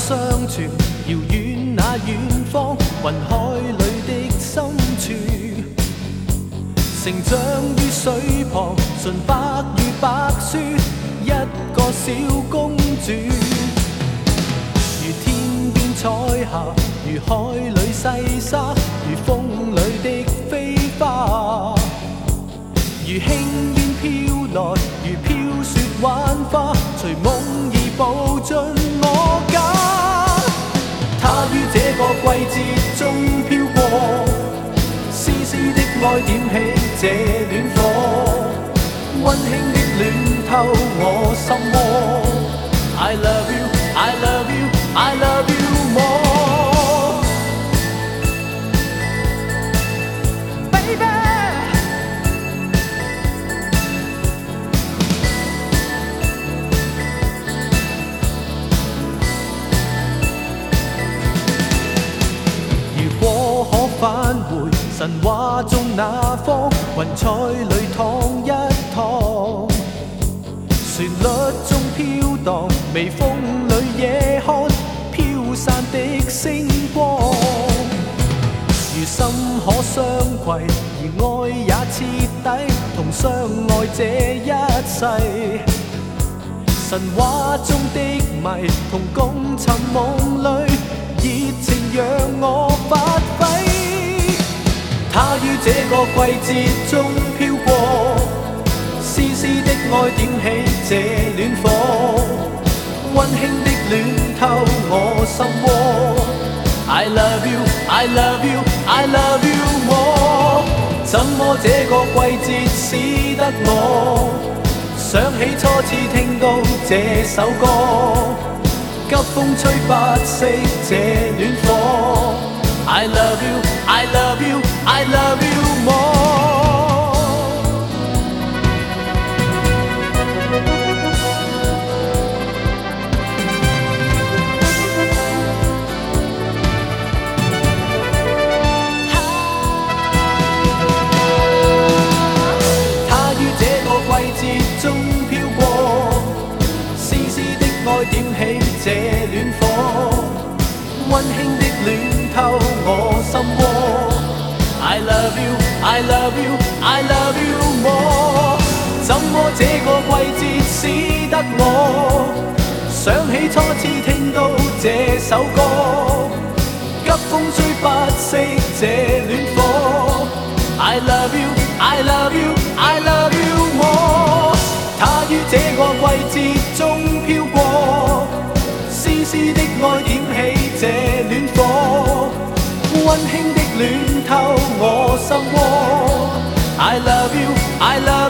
相傳，遙遠那遠方，雲海裏的深處。成長於水旁，純白如白雪，一個小公主。如天邊彩霞，如海裏細沙，如風裏的飛花。如輕煙飄來，如飄雪玩花，隨夢兒步進我家。他於這個季節中飄過，絲絲的愛點起這暖火，溫馨的暖透我心窩。I love you, I love you, I love you more, baby.返回神話中那方，雲彩裏淌一趟，旋律中飄蕩，微風裏夜看飄散的星光。如心可相攜，而愛也徹底，同相愛這一世。神話中的謎，同共尋夢裏，熱情讓我發揮。他於這個季節中飄過，絲絲的愛點起這暖火，溫馨的暖透我心窩。I love you, I love you, I love you more。怎麼這個季節使得我想起初次聽到這首歌，急風吹不熄這暖火。I love you, I love you, I love you more。他於這個季節中飄過，絲絲的愛點起這暖火，溫馨的暖透我心窩。I love you, I love you, I love you more。怎麼這個季節使得我想起初次聽到這首歌，急風吹不熄這暖火。I love you, I love you, I love you more。他於這個季節中飄過，絲絲的愛點起這暖火，溫馨的暖透我心窩。I love you, I love you。